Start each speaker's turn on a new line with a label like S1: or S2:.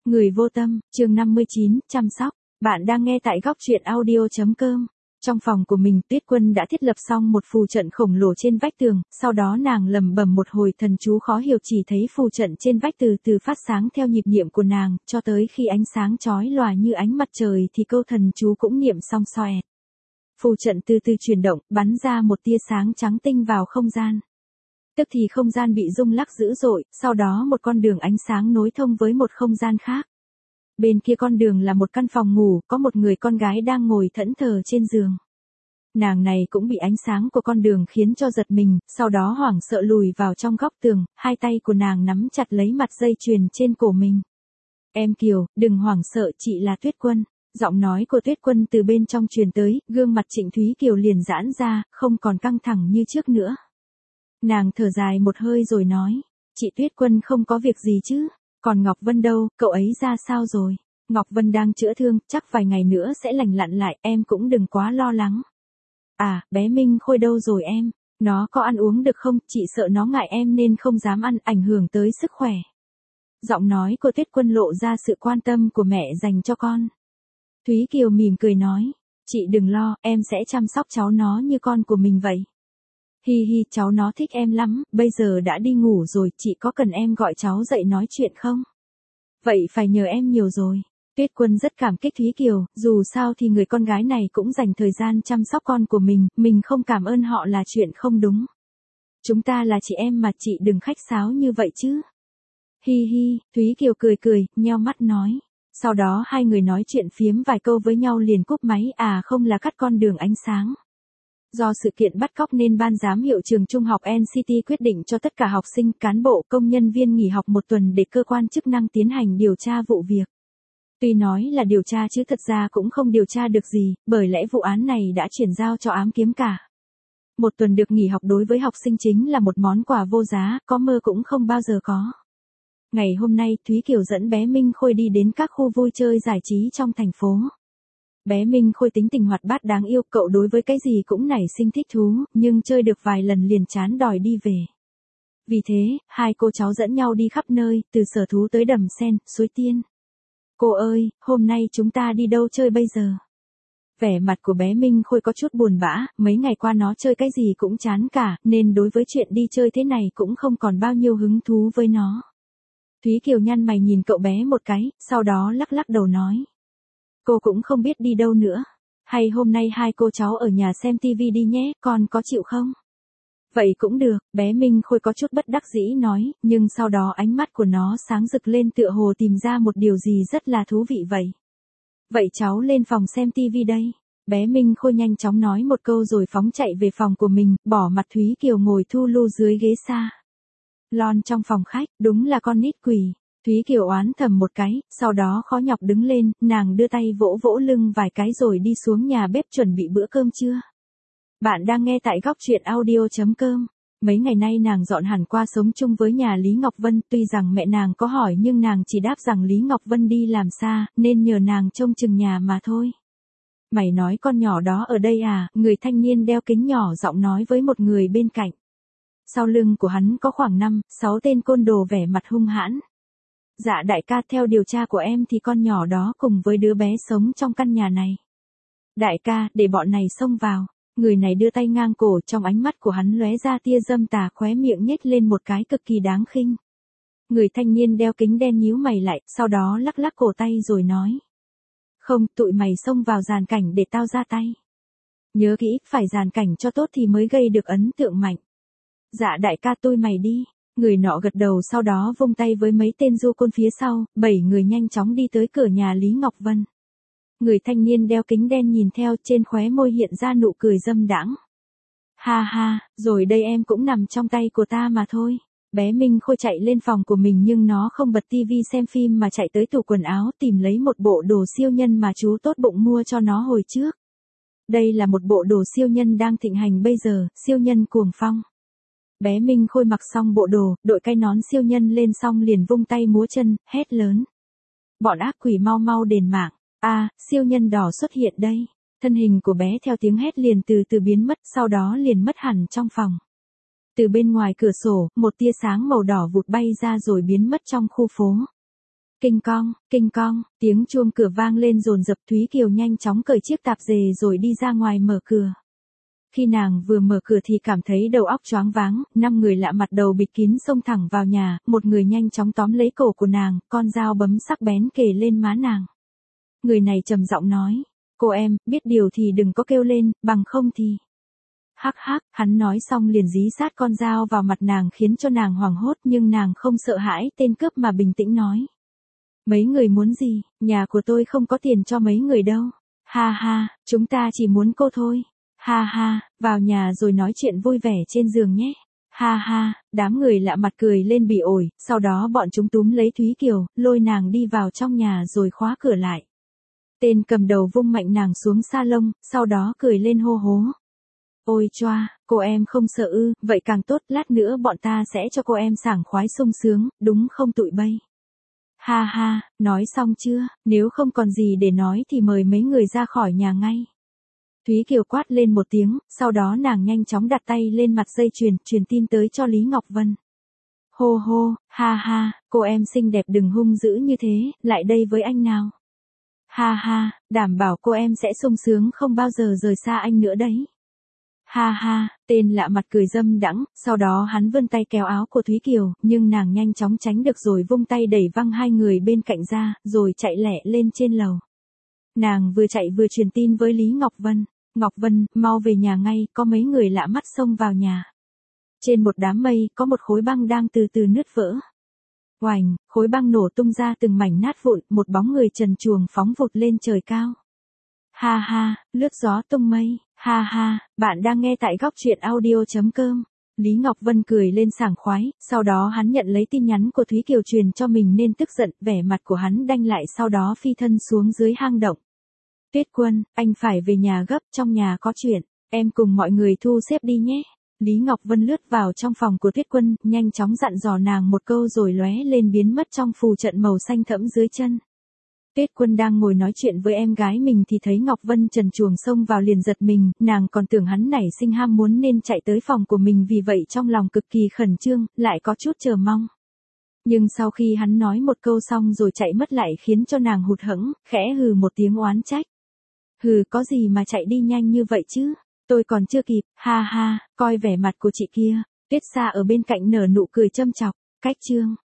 S1: Người vô tâm, chương 59, chăm sóc. Bạn đang nghe tại góc truyện audio.com. Trong phòng của mình, Tuyết Quân đã thiết lập xong một phù trận khổng lồ trên vách tường, sau đó nàng lẩm bẩm một hồi thần chú khó hiểu, chỉ thấy phù trận trên vách từ từ phát sáng theo nhịp niệm của nàng, cho tới khi ánh sáng chói lòa như ánh mặt trời thì câu thần chú cũng niệm xong xoẹt. Phù trận từ từ chuyển động, bắn ra một tia sáng trắng tinh vào không gian. Tức thì không gian bị rung lắc dữ dội, sau đó một con đường ánh sáng nối thông với một không gian khác. Bên kia con đường là một căn phòng ngủ, có một người con gái đang ngồi thẫn thờ trên giường. Nàng này cũng bị ánh sáng của con đường khiến cho giật mình, sau đó hoảng sợ lùi vào trong góc tường, hai tay của nàng nắm chặt lấy mặt dây chuyền trên cổ mình. Em Kiều, đừng hoảng sợ, chị là Tuyết Quân. Giọng nói của Tuyết Quân từ bên trong truyền tới, gương mặt Trịnh Thúy Kiều liền giãn ra, không còn căng thẳng như trước nữa. Nàng thở dài một hơi rồi nói, chị Tuyết Quân không có việc gì chứ, còn Ngọc Vân đâu, cậu ấy ra sao rồi? Ngọc Vân đang chữa thương, chắc vài ngày nữa sẽ lành lặn lại, em cũng đừng quá lo lắng. À, bé Minh Khôi đâu rồi em? Nó có ăn uống được không? Chị sợ nó ngại em nên không dám ăn, ảnh hưởng tới sức khỏe. Giọng nói của Tuyết Quân lộ ra sự quan tâm của mẹ dành cho con. Thúy Kiều mỉm cười nói, chị đừng lo, em sẽ chăm sóc cháu nó như con của mình vậy. Hi hi, cháu nó thích em lắm, bây giờ đã đi ngủ rồi, chị có cần em gọi cháu dậy nói chuyện không? Vậy phải nhờ em nhiều rồi. Tuyết Quân rất cảm kích Thúy Kiều, dù sao thì người con gái này cũng dành thời gian chăm sóc con của mình không cảm ơn họ là chuyện không đúng. Chúng ta là chị em mà, chị đừng khách sáo như vậy chứ. Hi hi, Thúy Kiều cười cười, nheo mắt nói. Sau đó hai người nói chuyện phiếm vài câu với nhau liền cúp máy, không là cắt con đường ánh sáng. Do sự kiện bắt cóc nên ban giám hiệu trường trung học NCT quyết định cho tất cả học sinh, cán bộ, công nhân viên nghỉ học một tuần để cơ quan chức năng tiến hành điều tra vụ việc. Tuy nói là điều tra chứ thật ra cũng không điều tra được gì, bởi lẽ vụ án này đã chuyển giao cho ám kiếm cả. Một tuần được nghỉ học đối với học sinh chính là một món quà vô giá, có mơ cũng không bao giờ có. Ngày hôm nay, Thúy Kiều dẫn bé Minh Khôi đi đến các khu vui chơi giải trí trong thành phố. Bé Minh Khôi tính tình hoạt bát đáng yêu, cậu đối với cái gì cũng nảy sinh thích thú, nhưng chơi được vài lần liền chán đòi đi về. Vì thế, hai cô cháu dẫn nhau đi khắp nơi, từ sở thú tới đầm sen, suối tiên. Cô ơi, hôm nay chúng ta đi đâu chơi bây giờ? Vẻ mặt của bé Minh Khôi có chút buồn bã, mấy ngày qua nó chơi cái gì cũng chán cả, nên đối với chuyện đi chơi thế này cũng không còn bao nhiêu hứng thú với nó. Thúy Kiều nhăn mày nhìn cậu bé một cái, sau đó lắc lắc đầu nói. Cô cũng không biết đi đâu nữa. Hay hôm nay hai cô cháu ở nhà xem tivi đi nhé, con có chịu không? Vậy cũng được, bé Minh Khôi có chút bất đắc dĩ nói, nhưng sau đó ánh mắt của nó sáng rực lên tựa hồ tìm ra một điều gì rất là thú vị vậy. Vậy cháu lên phòng xem tivi đây. Bé Minh Khôi nhanh chóng nói một câu rồi phóng chạy về phòng của mình, bỏ mặt Thúy Kiều ngồi thu lu dưới ghế xa. Lon trong phòng khách, đúng là con nít quỷ. Thúy Kiều oán thầm một cái, sau đó khó nhọc đứng lên, nàng đưa tay vỗ vỗ lưng vài cái rồi đi xuống nhà bếp chuẩn bị bữa cơm trưa. Bạn đang nghe tại góc truyện audio.com. Mấy ngày nay nàng dọn hẳn qua sống chung với nhà Lý Ngọc Vân, tuy rằng mẹ nàng có hỏi nhưng nàng chỉ đáp rằng Lý Ngọc Vân đi làm xa, nên nhờ nàng trông chừng nhà mà thôi. Mày nói con nhỏ đó ở đây à? Người thanh niên đeo kính nhỏ giọng nói với một người bên cạnh. Sau lưng của hắn có khoảng 5-6 tên côn đồ vẻ mặt hung hãn. Dạ đại ca, theo điều tra của em thì con nhỏ đó cùng với đứa bé sống trong căn nhà này. Đại ca, để bọn này xông vào. Người này đưa tay ngang cổ, trong ánh mắt của hắn lóe ra tia dâm tà, khóe miệng nhếch lên một cái cực kỳ đáng khinh. Người thanh niên đeo kính đen nhíu mày lại, sau đó lắc lắc cổ tay rồi nói. Không, tụi mày xông vào dàn cảnh để tao ra tay. Nhớ kỹ, phải dàn cảnh cho tốt thì mới gây được ấn tượng mạnh. Dạ đại ca, tôi mày đi. Người nọ gật đầu, sau đó vung tay với mấy tên du côn phía sau, 7 người nhanh chóng đi tới cửa nhà Lý Ngọc Vân. Người thanh niên đeo kính đen nhìn theo, trên khóe môi hiện ra nụ cười dâm đãng. Ha ha, rồi đây em cũng nằm trong tay của ta mà thôi. Bé Minh Khôi chạy lên phòng của mình nhưng nó không bật tivi xem phim mà chạy tới tủ quần áo tìm lấy một bộ đồ siêu nhân mà chú tốt bụng mua cho nó hồi trước. Đây là một bộ đồ siêu nhân đang thịnh hành bây giờ, siêu nhân cuồng phong. Bé Minh Khôi mặc xong bộ đồ, đội cái nón siêu nhân lên xong liền vung tay múa chân, hét lớn. Bọn ác quỷ mau mau đền mạng. Siêu nhân đỏ xuất hiện đây. Thân hình của bé theo tiếng hét liền từ từ biến mất, sau đó liền mất hẳn trong phòng. Từ bên ngoài cửa sổ, một tia sáng màu đỏ vụt bay ra rồi biến mất trong khu phố. Kinh cong, tiếng chuông cửa vang lên dồn dập. Thúy Kiều nhanh chóng cởi chiếc tạp dề rồi đi ra ngoài mở cửa. Khi nàng vừa mở cửa thì cảm thấy đầu óc choáng váng, 5 người lạ mặt đầu bịt kín xông thẳng vào nhà, một người nhanh chóng tóm lấy cổ của nàng, con dao bấm sắc bén kề lên má nàng. Người này trầm giọng nói, cô em, biết điều thì đừng có kêu lên, bằng không thì... Hắc hắc, hắn nói xong liền dí sát con dao vào mặt nàng khiến cho nàng hoảng hốt nhưng nàng không sợ hãi tên cướp mà bình tĩnh nói. Mấy người muốn gì, nhà của tôi không có tiền cho mấy người đâu. Ha ha, chúng ta chỉ muốn cô thôi. Ha ha, vào nhà rồi nói chuyện vui vẻ trên giường nhé. Ha ha, đám người lạ mặt cười lên bỉ ổi, sau đó bọn chúng túm lấy Thúy Kiều, lôi nàng đi vào trong nhà rồi khóa cửa lại. Tên cầm đầu vung mạnh nàng xuống salon, sau đó cười lên hô hố. Ôi choa, cô em không sợ ư, vậy càng tốt, lát nữa bọn ta sẽ cho cô em sảng khoái sung sướng, đúng không tụi bay? Ha ha, nói xong chưa, nếu không còn gì để nói thì mời mấy người ra khỏi nhà ngay. Thúy Kiều quát lên một tiếng, sau đó nàng nhanh chóng đặt tay lên mặt dây chuyền, truyền tin tới cho Lý Ngọc Vân. Hô hô, ha ha, cô em xinh đẹp đừng hung dữ như thế, lại đây với anh nào. Ha ha, đảm bảo cô em sẽ sung sướng không bao giờ rời xa anh nữa đấy. Ha ha, tên lạ mặt cười dâm đãng, sau đó hắn vươn tay kéo áo của Thúy Kiều, nhưng nàng nhanh chóng tránh được rồi vung tay đẩy văng hai người bên cạnh ra, rồi chạy lẹ lên trên lầu. Nàng vừa chạy vừa truyền tin với Lý Ngọc Vân. Ngọc Vân, mau về nhà ngay, có mấy người lạ mắt xông vào nhà. Trên một đám mây, có một khối băng đang từ từ nứt vỡ. Oành, khối băng nổ tung ra từng mảnh nát vụn, một bóng người trần truồng phóng vụt lên trời cao. Ha ha, lướt gió tung mây, ha ha, bạn đang nghe tại góc truyện audio.com. Lý Ngọc Vân cười lên sảng khoái, sau đó hắn nhận lấy tin nhắn của Thúy Kiều truyền cho mình nên tức giận, vẻ mặt của hắn đanh lại sau đó phi thân xuống dưới hang động. Tuyết Quân, anh phải về nhà gấp, trong nhà có chuyện, em cùng mọi người thu xếp đi nhé. Lý Ngọc Vân lướt vào trong phòng của Tuyết Quân, nhanh chóng dặn dò nàng một câu rồi lóe lên biến mất trong phù trận màu xanh thẫm dưới chân. Tuyết Quân đang ngồi nói chuyện với em gái mình thì thấy Ngọc Vân trần truồng xông vào liền giật mình, nàng còn tưởng hắn nảy sinh ham muốn nên chạy tới phòng của mình vì vậy trong lòng cực kỳ khẩn trương, lại có chút chờ mong. Nhưng sau khi hắn nói một câu xong rồi chạy mất lại khiến cho nàng hụt hẫng, khẽ hừ một tiếng oán trách. Hừ, có gì mà chạy đi nhanh như vậy chứ, tôi còn chưa kịp, ha ha, coi vẻ mặt của chị kia. Tuyết Sa ở bên cạnh nở nụ cười châm chọc, cách chương.